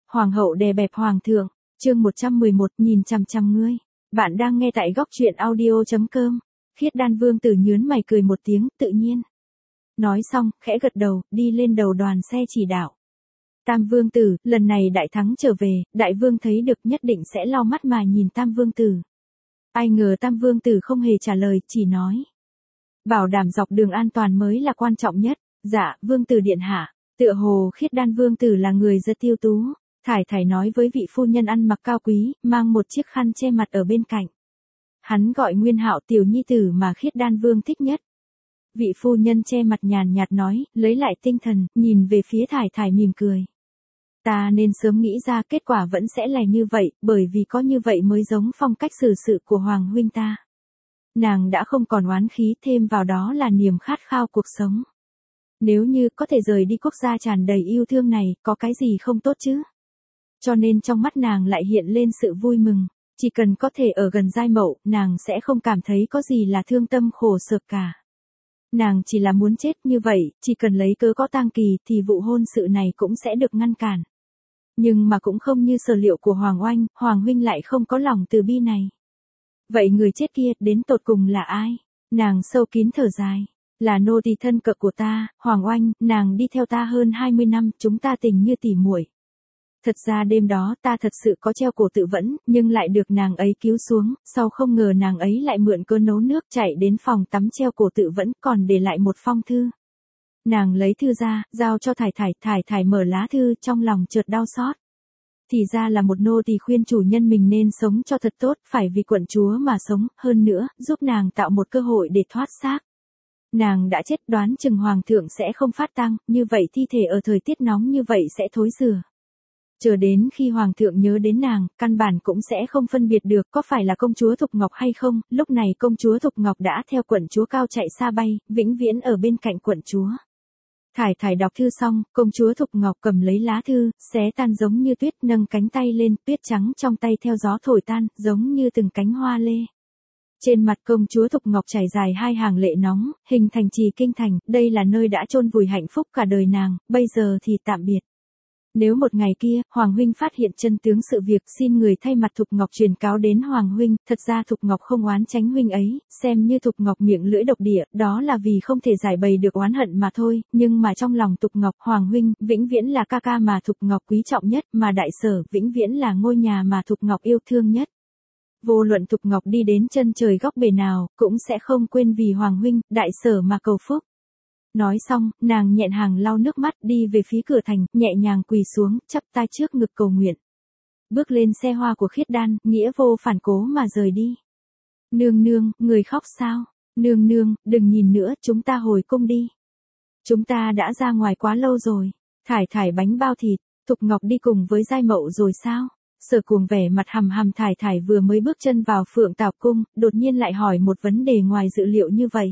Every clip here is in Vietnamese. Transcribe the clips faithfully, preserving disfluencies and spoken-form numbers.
Hoàng hậu đè bẹp hoàng thượng, chương một trăm mười một, nhìn chằm chằm ngươi. Bạn đang nghe tại góc truyện audio chấm com. Khiết Đan vương tử nhướng mày cười một tiếng, tự nhiên. Nói xong, khẽ gật đầu, đi lên đầu đoàn xe chỉ đạo. Tam vương tử, lần này đại thắng trở về, đại vương thấy được nhất định sẽ lau mắt mà nhìn tam vương tử. Ai ngờ tam vương tử không hề trả lời, chỉ nói. Bảo đảm dọc đường an toàn mới là quan trọng nhất. Dạ, vương tử điện hạ. Tựa hồ Khiết Đan vương tử là người rất tiêu tú. Thải thải nói với vị phu nhân ăn mặc cao quý, mang một chiếc khăn che mặt ở bên cạnh. Hắn gọi Nguyên Hạo tiểu nhi tử mà Khiết Đan vương thích nhất. Vị phu nhân che mặt nhàn nhạt nói, lấy lại tinh thần, nhìn về phía thải thải mỉm cười. Ta nên sớm nghĩ ra kết quả vẫn sẽ là như vậy, bởi vì có như vậy mới giống phong cách xử sự của Hoàng huynh ta. Nàng đã không còn oán khí, thêm vào đó là niềm khát khao cuộc sống. Nếu như có thể rời đi quốc gia tràn đầy yêu thương này, có cái gì không tốt chứ? Cho nên trong mắt nàng lại hiện lên sự vui mừng, chỉ cần có thể ở gần Giai Mậu, nàng sẽ không cảm thấy có gì là thương tâm khổ sở cả. Nàng chỉ là muốn chết như vậy, chỉ cần lấy cớ có tang kỳ thì vụ hôn sự này cũng sẽ được ngăn cản. Nhưng mà cũng không như sở liệu của Hoàng Oanh, Hoàng huynh lại không có lòng từ bi này. Vậy người chết kia đến tột cùng là ai? Nàng sâu kín thở dài. Là nô tỳ thân cận của ta, Hoàng Oanh, nàng đi theo ta hơn hai mươi năm, chúng ta tình như tỉ muội. Thật ra đêm đó ta thật sự có treo cổ tự vẫn, nhưng lại được nàng ấy cứu xuống, sau không ngờ nàng ấy lại mượn cớ nấu nước chạy đến phòng tắm treo cổ tự vẫn, còn để lại một phong thư. Nàng lấy thư ra, giao cho thải thải, thải thải mở lá thư, trong lòng chợt đau xót. Thì ra là một nô tỳ khuyên chủ nhân mình nên sống cho thật tốt, phải vì quận chúa mà sống, hơn nữa, giúp nàng tạo một cơ hội để thoát xác. Nàng đã chết, đoán chừng hoàng thượng sẽ không phát tang, như vậy thi thể ở thời tiết nóng như vậy sẽ thối rữa. Chờ đến khi hoàng thượng nhớ đến nàng, căn bản cũng sẽ không phân biệt được có phải là công chúa Thục Ngọc hay không, lúc này công chúa Thục Ngọc đã theo quận chúa cao chạy xa bay, vĩnh viễn ở bên cạnh quận chúa. Thải thải đọc thư xong, công chúa Thục Ngọc cầm lấy lá thư, xé tan giống như tuyết, nâng cánh tay lên, tuyết trắng trong tay theo gió thổi tan, giống như từng cánh hoa lê. Trên mặt công chúa Thục Ngọc chảy dài hai hàng lệ nóng, hình thành trì kinh thành, đây là nơi đã chôn vùi hạnh phúc cả đời nàng, bây giờ thì tạm biệt. Nếu một ngày kia, Hoàng huynh phát hiện chân tướng sự việc, xin người thay mặt Thục Ngọc truyền cáo đến Hoàng huynh, thật ra Thục Ngọc không oán tránh huynh ấy, xem như Thục Ngọc miệng lưỡi độc địa, đó là vì không thể giải bày được oán hận mà thôi, nhưng mà trong lòng Thục Ngọc, Hoàng huynh, vĩnh viễn là ca ca mà Thục Ngọc quý trọng nhất, mà đại sở, vĩnh viễn là ngôi nhà mà Thục Ngọc yêu thương nhất. Vô luận Thục Ngọc đi đến chân trời góc bể nào, cũng sẽ không quên vì Hoàng huynh, đại sở mà cầu phúc. Nói xong, nàng nhẹn hàng lau nước mắt đi về phía cửa thành, nhẹ nhàng quỳ xuống, chắp tay trước ngực cầu nguyện. Bước lên xe hoa của Khiết Đan, nghĩa vô phản cố mà rời đi. Nương nương, người khóc sao? Nương nương, đừng nhìn nữa, chúng ta hồi cung đi. Chúng ta đã ra ngoài quá lâu rồi. Thải thải bánh bao thịt, Thục Ngọc đi cùng với Giai Mậu rồi sao? Sở Cuồng vẻ mặt hầm hầm, thải thải vừa mới bước chân vào Phượng Tảo cung, đột nhiên lại hỏi một vấn đề ngoài dự liệu như vậy.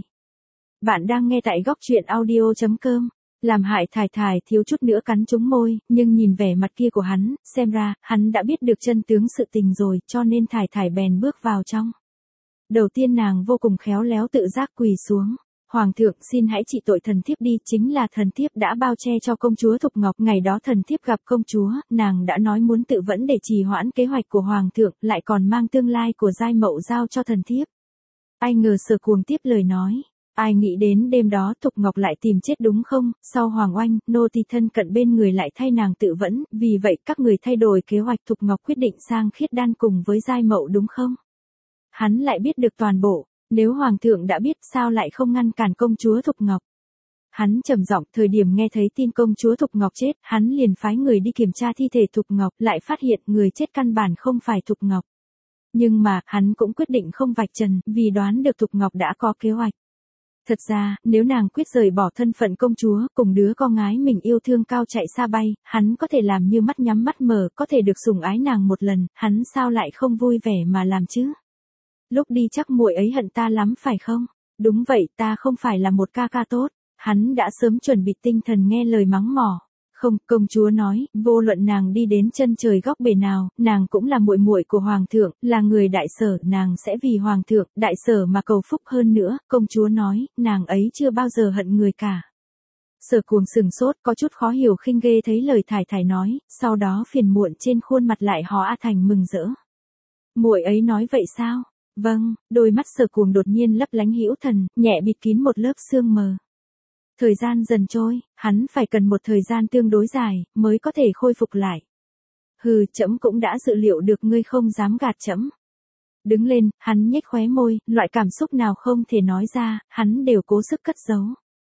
Bạn đang nghe tại góc truyện audio chấm com. Làm hại thải thải thiếu chút nữa cắn trúng môi, nhưng nhìn vẻ mặt kia của hắn, xem ra, hắn đã biết được chân tướng sự tình rồi, cho nên thải thải bèn bước vào trong. Đầu tiên nàng vô cùng khéo léo tự giác quỳ xuống. Hoàng thượng xin hãy trị tội thần thiếp đi, chính là thần thiếp đã bao che cho công chúa Thục Ngọc. Ngày đó thần thiếp gặp công chúa, nàng đã nói muốn tự vẫn để trì hoãn kế hoạch của Hoàng thượng, lại còn mang tương lai của Giai Mậu giao cho thần thiếp. Ai ngờ Sở Cuồng tiếp lời nói. Ai nghĩ đến đêm đó Thục Ngọc lại tìm chết đúng không, sau Hoàng Oanh, nô tỳ thân cận bên người lại thay nàng tự vẫn, vì vậy các người thay đổi kế hoạch, Thục Ngọc quyết định sang Khiết Đan cùng với Giai Mậu đúng không? Hắn lại biết được toàn bộ, nếu Hoàng thượng đã biết sao lại không ngăn cản công chúa Thục Ngọc? Hắn trầm giọng, thời điểm nghe thấy tin công chúa Thục Ngọc chết, hắn liền phái người đi kiểm tra thi thể Thục Ngọc, lại phát hiện người chết căn bản không phải Thục Ngọc. Nhưng mà, hắn cũng quyết định không vạch trần, vì đoán được Thục Ngọc đã có kế hoạch. Thật ra, nếu nàng quyết rời bỏ thân phận công chúa, cùng đứa con gái mình yêu thương cao chạy xa bay, hắn có thể làm như mắt nhắm mắt mở, có thể được sủng ái nàng một lần, hắn sao lại không vui vẻ mà làm chứ? Lúc đi chắc muội ấy hận ta lắm phải không? Đúng vậy, ta không phải là một ca ca tốt. Hắn đã sớm chuẩn bị tinh thần nghe lời mắng mỏ. Không, công chúa nói, vô luận nàng đi đến chân trời góc bể nào, nàng cũng là muội muội của hoàng thượng, là người đại sở, nàng sẽ vì hoàng thượng, đại sở mà cầu phúc hơn nữa, công chúa nói, nàng ấy chưa bao giờ hận người cả. Sở Cuồng sừng sốt, có chút khó hiểu khinh ghê thấy lời thải thải nói, sau đó phiền muộn trên khuôn mặt lại hó A thành mừng rỡ. Muội ấy nói vậy sao? Vâng, đôi mắt Sở Cuồng đột nhiên lấp lánh hữu thần, nhẹ bịt kín một lớp sương mờ. Thời gian dần trôi, hắn phải cần một thời gian tương đối dài, mới có thể khôi phục lại. Hừ, trẫm cũng đã dự liệu được ngươi không dám gạt trẫm. Đứng lên, hắn nhếch khóe môi, loại cảm xúc nào không thể nói ra, hắn đều cố sức cất giấu.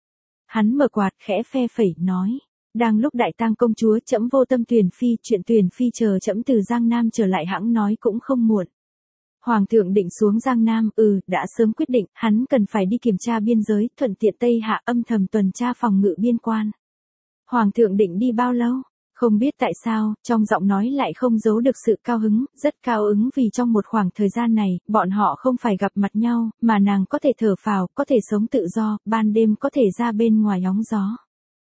Hắn mở quạt, khẽ phe phẩy, nói. Đang lúc đại tang công chúa trẫm vô tâm tuyển phi, chuyện tuyển phi chờ trẫm từ Giang Nam trở lại hãng nói cũng không muộn. Hoàng thượng định xuống Giang Nam, ừ, đã sớm quyết định, hắn cần phải đi kiểm tra biên giới, thuận tiện Tây Hạ âm thầm tuần tra phòng ngự biên quan. Hoàng thượng định đi bao lâu? Không biết tại sao, trong giọng nói lại không giấu được sự cao hứng, rất cao hứng vì trong một khoảng thời gian này, bọn họ không phải gặp mặt nhau, mà nàng có thể thở phào, có thể sống tự do, ban đêm có thể ra bên ngoài hóng gió.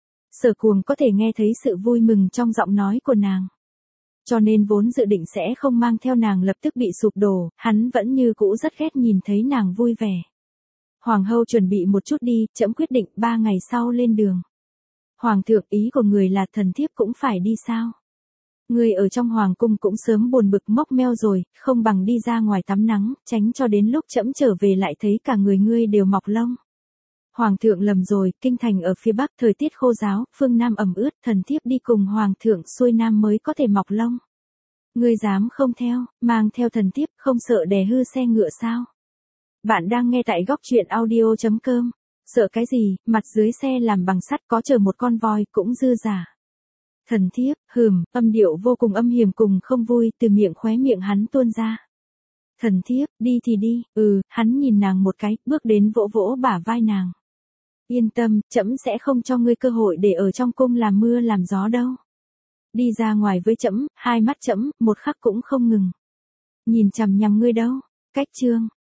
Sở Cuồng có thể nghe thấy sự vui mừng trong giọng nói của nàng. Cho nên vốn dự định sẽ không mang theo nàng lập tức bị sụp đổ, hắn vẫn như cũ rất ghét nhìn thấy nàng vui vẻ. Hoàng hậu chuẩn bị một chút đi, trẫm quyết định ba ngày sau lên đường. Hoàng thượng, ý của người là thần thiếp cũng phải đi sao? Người ở trong hoàng cung cũng sớm buồn bực mốc meo rồi, không bằng đi ra ngoài tắm nắng, tránh cho đến lúc trẫm trở về lại thấy cả người ngươi đều mọc lông. Hoàng thượng lầm rồi, kinh thành ở phía bắc thời tiết khô ráo, phương nam ẩm ướt, thần thiếp đi cùng hoàng thượng xuôi nam mới có thể mọc lông. Ngươi dám không theo, mang theo thần thiếp, không sợ đè hư xe ngựa sao? Bạn đang nghe tại góc truyện audio chấm com. Sợ cái gì, mặt dưới xe làm bằng sắt có chờ một con voi cũng dư giả. Thần thiếp, hừm, âm điệu vô cùng âm hiểm cùng không vui từ miệng khóe miệng hắn tuôn ra. Thần thiếp, đi thì đi, ừ, hắn nhìn nàng một cái, bước đến vỗ vỗ bả vai nàng. Yên tâm, trẫm sẽ không cho ngươi cơ hội để ở trong cung làm mưa làm gió đâu. Đi ra ngoài với trẫm, hai mắt trẫm, một khắc cũng không ngừng. Nhìn chằm nhằm ngươi đâu, cách chương.